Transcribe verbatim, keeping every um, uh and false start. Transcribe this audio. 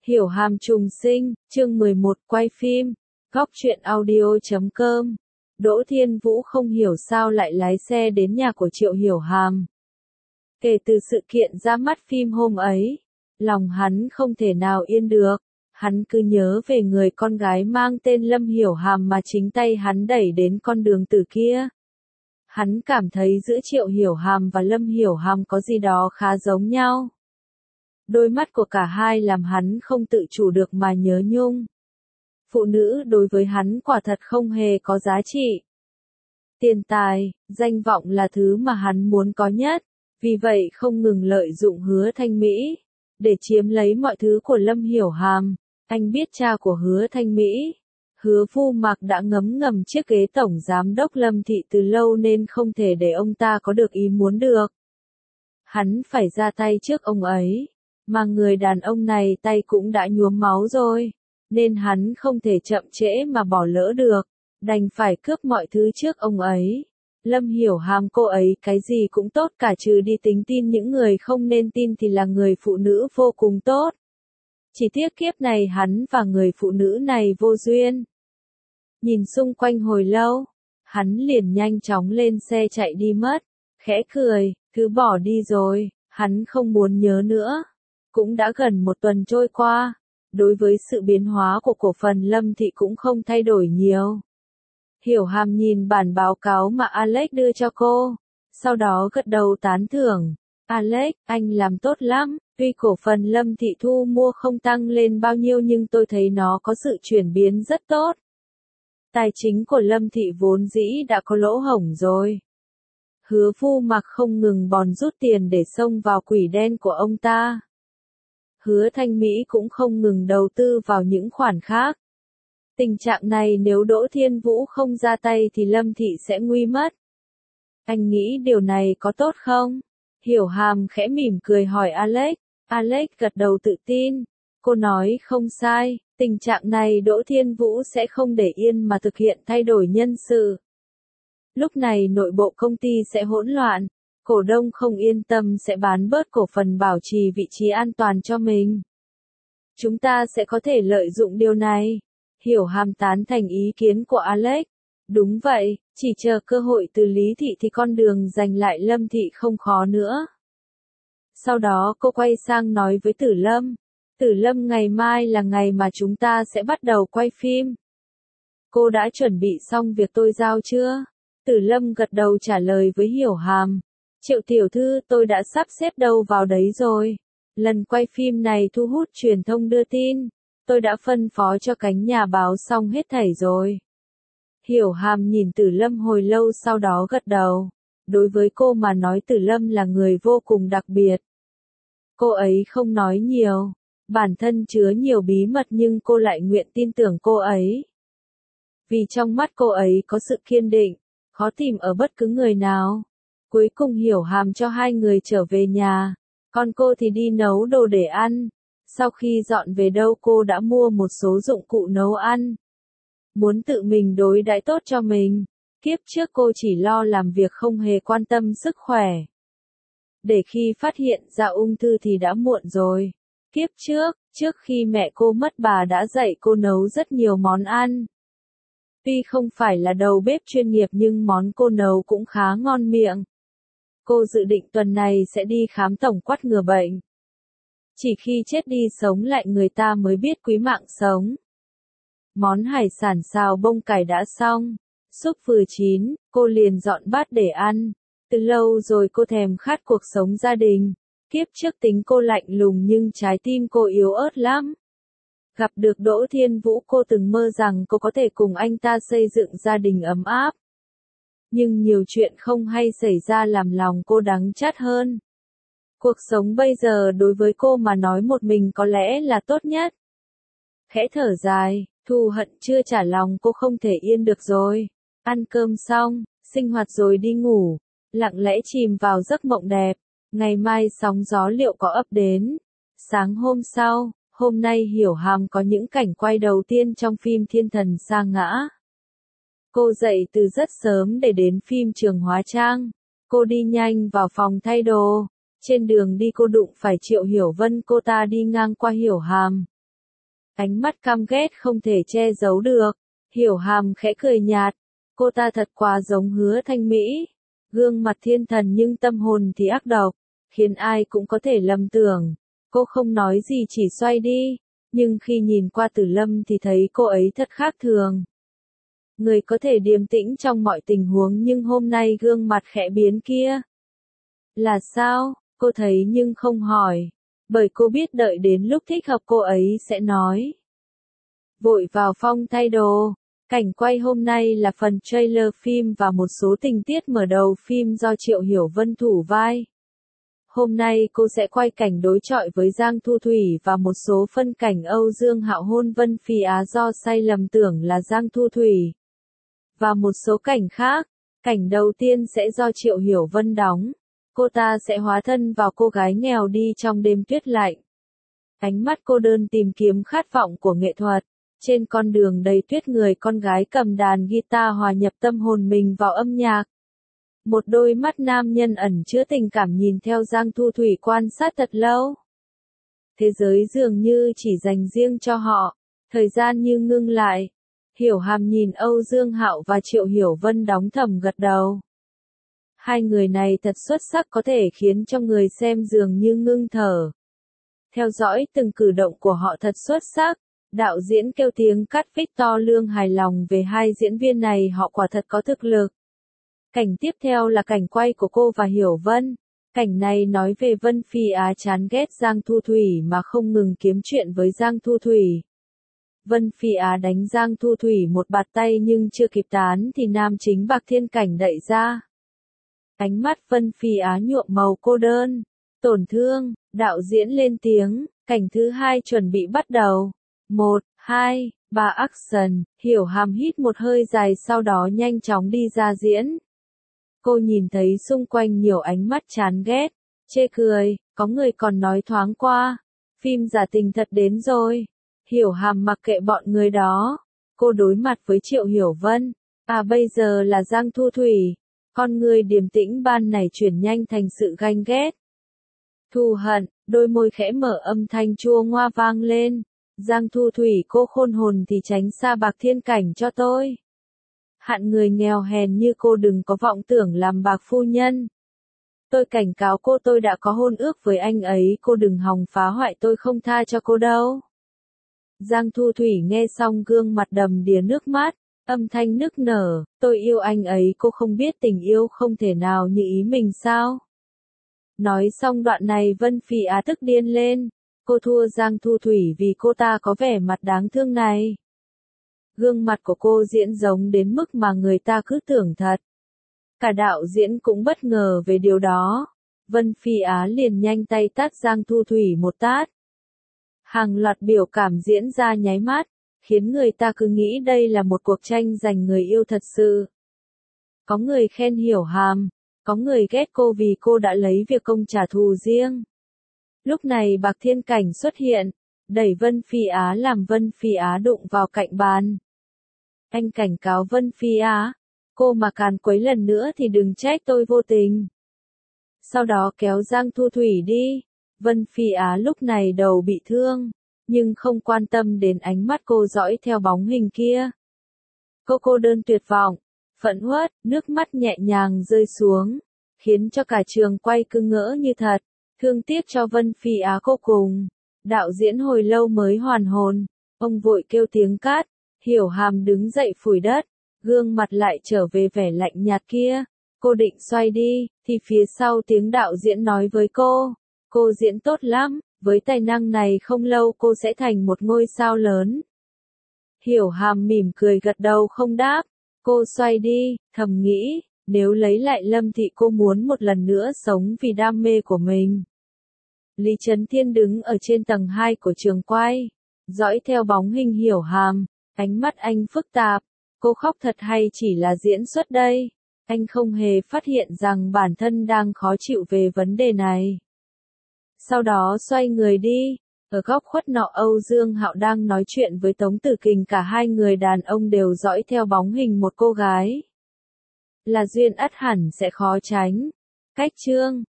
Hiểu hàm trùng sinh, chương mười một quay phim, góc truyện audio chấm com. Đỗ Thiên Vũ không hiểu sao lại lái xe đến nhà của Triệu Hiểu Hàm. Kể từ sự kiện ra mắt phim hôm ấy, lòng hắn không thể nào yên được, hắn cứ nhớ về người con gái mang tên Lâm Hiểu Hàm mà chính tay hắn đẩy đến con đường tử kia. Hắn cảm thấy giữa Triệu Hiểu Hàm và Lâm Hiểu Hàm có gì đó khá giống nhau. Đôi mắt của cả hai làm hắn không tự chủ được mà nhớ nhung. Phụ nữ đối với hắn quả thật không hề có giá trị. Tiền tài, danh vọng là thứ mà hắn muốn có nhất, vì vậy không ngừng lợi dụng Hứa Thanh Mỹ để chiếm lấy mọi thứ của Lâm Hiểu Hàm. Anh biết cha của Hứa Thanh Mỹ, Hứa Phu Mạc đã ngấm ngầm chiếc ghế tổng giám đốc Lâm thị từ lâu nên không thể để ông ta có được ý muốn được. Hắn phải ra tay trước ông ấy, mà người đàn ông này tay cũng đã nhuốm máu rồi, nên hắn không thể chậm trễ mà bỏ lỡ được, đành phải cướp mọi thứ trước ông ấy. Lâm Hiểu Hàm cô ấy cái gì cũng tốt cả trừ đi tính tin những người không nên tin thì là người phụ nữ vô cùng tốt. Chỉ tiếc kiếp này hắn và người phụ nữ này vô duyên. Nhìn xung quanh hồi lâu, hắn liền nhanh chóng lên xe chạy đi mất, khẽ cười, cứ bỏ đi rồi, hắn không muốn nhớ nữa. Cũng đã gần một tuần trôi qua, đối với sự biến hóa của cổ phần Lâm thị cũng không thay đổi nhiều. Hiểu Hàm nhìn bản báo cáo mà Alex đưa cho cô, sau đó gật đầu tán thưởng. Alex, anh làm tốt lắm, tuy cổ phần Lâm thị thu mua không tăng lên bao nhiêu nhưng tôi thấy nó có sự chuyển biến rất tốt. Tài chính của Lâm thị vốn dĩ đã có lỗ hổng rồi. Hứa Phu Mạc không ngừng bòn rút tiền để xông vào quỷ đen của ông ta. Hứa Thanh Mỹ cũng không ngừng đầu tư vào những khoản khác. Tình trạng này nếu Đỗ Thiên Vũ không ra tay thì Lâm thị sẽ nguy mất. Anh nghĩ điều này có tốt không? Hiểu Hàm khẽ mỉm cười hỏi Alex. Alex gật đầu tự tin. Cô nói không sai, tình trạng này Đỗ Thiên Vũ sẽ không để yên mà thực hiện thay đổi nhân sự. Lúc này nội bộ công ty sẽ hỗn loạn. Cổ đông không yên tâm sẽ bán bớt cổ phần bảo trì vị trí an toàn cho mình. Chúng ta sẽ có thể lợi dụng điều này. Hiểu Hàm tán thành ý kiến của Alex. Đúng vậy, chỉ chờ cơ hội từ Lý thị thì con đường giành lại Lâm thị không khó nữa. Sau đó cô quay sang nói với Tử Lâm. Tử Lâm, ngày mai là ngày mà chúng ta sẽ bắt đầu quay phim. Cô đã chuẩn bị xong việc tôi giao chưa? Tử Lâm gật đầu trả lời với Hiểu Hàm. Triệu tiểu thư, tôi đã sắp xếp đâu vào đấy rồi. Lần quay phim này thu hút truyền thông đưa tin. Tôi đã phân phó cho cánh nhà báo xong hết thảy rồi. Hiểu Hàm nhìn Tử Lâm hồi lâu sau đó gật đầu. Đối với cô mà nói Tử Lâm là người vô cùng đặc biệt. Cô ấy không nói nhiều. Bản thân chứa nhiều bí mật nhưng cô lại nguyện tin tưởng cô ấy. Vì trong mắt cô ấy có sự kiên định, khó tìm ở bất cứ người nào. Cuối cùng Hiểu Hàm cho hai người trở về nhà, còn cô thì đi nấu đồ để ăn. Sau khi dọn về đâu cô đã mua một số dụng cụ nấu ăn. Muốn tự mình đối đãi tốt cho mình. Kiếp trước cô chỉ lo làm việc không hề quan tâm sức khỏe. Để khi phát hiện ra ung thư thì đã muộn rồi. Kiếp trước, trước khi mẹ cô mất bà đã dạy cô nấu rất nhiều món ăn. Tuy không phải là đầu bếp chuyên nghiệp nhưng món cô nấu cũng khá ngon miệng. Cô dự định tuần này sẽ đi khám tổng quát ngừa bệnh. Chỉ khi chết đi sống lại người ta mới biết quý mạng sống. Món hải sản xào bông cải đã xong. Súp vừa chín, cô liền dọn bát để ăn. Từ lâu rồi cô thèm khát cuộc sống gia đình. Kiếp trước tính cô lạnh lùng nhưng trái tim cô yếu ớt lắm. Gặp được Đỗ Thiên Vũ cô từng mơ rằng cô có thể cùng anh ta xây dựng gia đình ấm áp. Nhưng nhiều chuyện không hay xảy ra làm lòng cô đắng chát hơn. Cuộc sống bây giờ đối với cô mà nói một mình có lẽ là tốt nhất. Khẽ thở dài, thù hận chưa trả lòng cô không thể yên được rồi. Ăn cơm xong, sinh hoạt rồi đi ngủ, lặng lẽ chìm vào giấc mộng đẹp. Ngày mai sóng gió liệu có ập đến. Sáng hôm sau, hôm nay Hiểu Hàm có những cảnh quay đầu tiên trong phim Thiên Thần Sa Ngã. Cô dậy từ rất sớm để đến phim trường hóa trang. Cô đi nhanh vào phòng thay đồ. Trên đường đi cô đụng phải Triệu Hiểu Vân, cô ta đi ngang qua Hiểu Hàm. Ánh mắt căm ghét không thể che giấu được. Hiểu Hàm khẽ cười nhạt. Cô ta thật quá giống Hứa Thanh Mỹ. Gương mặt thiên thần nhưng tâm hồn thì ác độc, khiến ai cũng có thể lầm tưởng. Cô không nói gì chỉ xoay đi, nhưng khi nhìn qua Tử Lâm thì thấy cô ấy thật khác thường. Người có thể điềm tĩnh trong mọi tình huống nhưng hôm nay gương mặt khẽ biến kia. Là sao? Cô thấy nhưng không hỏi, bởi cô biết đợi đến lúc thích hợp cô ấy sẽ nói. Vội vào phòng thay đồ. Cảnh quay hôm nay là phần trailer phim và một số tình tiết mở đầu phim do Triệu Hiểu Vân thủ vai. Hôm nay cô sẽ quay cảnh đối chọi với Giang Thu Thủy và một số phân cảnh Âu Dương Hạo hôn Vân Phi Á do sai lầm tưởng là Giang Thu Thủy. Và một số cảnh khác. Cảnh đầu tiên sẽ do Triệu Hiểu Vân đóng. Cô ta sẽ hóa thân vào cô gái nghèo đi trong đêm tuyết lạnh. Ánh mắt cô đơn tìm kiếm khát vọng của nghệ thuật. Trên con đường đầy tuyết người con gái cầm đàn guitar hòa nhập tâm hồn mình vào âm nhạc. Một đôi mắt nam nhân ẩn chứa tình cảm nhìn theo Giang Thu Thủy quan sát thật lâu. Thế giới dường như chỉ dành riêng cho họ, thời gian như ngưng lại. Hiểu Hàm nhìn Âu Dương Hạo và Triệu Hiểu Vân đóng thầm gật đầu. Hai người này thật xuất sắc có thể khiến cho người xem dường như ngưng thở. Theo dõi từng cử động của họ thật xuất sắc. Đạo diễn kêu tiếng cắt Victor Lương hài lòng về hai diễn viên này, họ quả thật có thực lực. Cảnh tiếp theo là cảnh quay của cô và Hiểu Vân. Cảnh này nói về Vân Phi Á chán ghét Giang Thu Thủy mà không ngừng kiếm chuyện với Giang Thu Thủy. Vân Phi Á đánh Giang Thu Thủy một bạt tay nhưng chưa kịp tán thì nam chính Bạc Thiên Cảnh đẩy ra. Ánh mắt Vân Phi Á nhuộm màu cô đơn, tổn thương, đạo diễn lên tiếng, cảnh thứ hai chuẩn bị bắt đầu. Một, hai, ba action, Hiểu Hàm hít một hơi dài sau đó nhanh chóng đi ra diễn. Cô nhìn thấy xung quanh nhiều ánh mắt chán ghét, chê cười, có người còn nói thoáng qua. Phim giả tình thật đến rồi. Hiểu Hàm mặc kệ bọn người đó. Cô đối mặt với Triệu Hiểu Vân. À bây giờ là Giang Thu Thủy. Con người điềm tĩnh ban này chuyển nhanh thành sự ganh ghét. Thù hận, đôi môi khẽ mở âm thanh chua ngoa vang lên. Giang Thu Thủy cô khôn hồn thì tránh xa Bạc Thiên Cảnh cho tôi. Hạn người nghèo hèn như cô đừng có vọng tưởng làm bạc phu nhân. Tôi cảnh cáo cô tôi đã có hôn ước với anh ấy, cô đừng hòng phá hoại tôi không tha cho cô đâu. Giang Thu Thủy nghe xong gương mặt đầm đìa nước mắt, âm thanh nức nở, tôi yêu anh ấy, cô không biết tình yêu không thể nào như ý mình sao. Nói xong đoạn này Vân Phi Á tức điên lên. Cô thua Giang Thu Thủy vì cô ta có vẻ mặt đáng thương này. Gương mặt của cô diễn giống đến mức mà người ta cứ tưởng thật. Cả đạo diễn cũng bất ngờ về điều đó. Vân Phi Á liền nhanh tay tát Giang Thu Thủy một tát. Hàng loạt biểu cảm diễn ra nháy mắt, khiến người ta cứ nghĩ đây là một cuộc tranh giành người yêu thật sự. Có người khen Hiểu Hàm, có người ghét cô vì cô đã lấy việc công trả thù riêng. Lúc này Bạc Thiên Cảnh xuất hiện, đẩy Vân Phi Á làm Vân Phi Á đụng vào cạnh bàn. Anh cảnh cáo Vân Phi Á, cô mà càn quấy lần nữa thì đừng trách tôi vô tình. Sau đó kéo Giang Thu Thủy đi. Vân Phi Á lúc này đầu bị thương, nhưng không quan tâm đến ánh mắt cô dõi theo bóng hình kia. Cô cô đơn tuyệt vọng, phẫn uất, nước mắt nhẹ nhàng rơi xuống, khiến cho cả trường quay cứ ngỡ như thật. Thương tiếc cho Vân Phi Á cô cùng. Đạo diễn hồi lâu mới hoàn hồn. Ông vội kêu tiếng cắt. Hiểu Hàm đứng dậy phủi đất. Gương mặt lại trở về vẻ lạnh nhạt kia. Cô định xoay đi, thì phía sau tiếng đạo diễn nói với cô. Cô diễn tốt lắm, với tài năng này không lâu cô sẽ thành một ngôi sao lớn. Hiểu Hàm mỉm cười gật đầu không đáp. Cô xoay đi, thầm nghĩ, nếu lấy lại Lâm Thị cô muốn một lần nữa sống vì đam mê của mình. Lý Trấn Thiên đứng ở trên tầng hai của trường quay, dõi theo bóng hình Hiểu Hàm, ánh mắt anh phức tạp, cô khóc thật hay chỉ là diễn xuất đây? Anh không hề phát hiện rằng bản thân đang khó chịu về vấn đề này. Sau đó xoay người đi, ở góc khuất nọ Âu Dương Hạo đang nói chuyện với Tống Tử Kình, cả hai người đàn ông đều dõi theo bóng hình một cô gái. Là duyên ắt hẳn sẽ khó tránh. Cách chương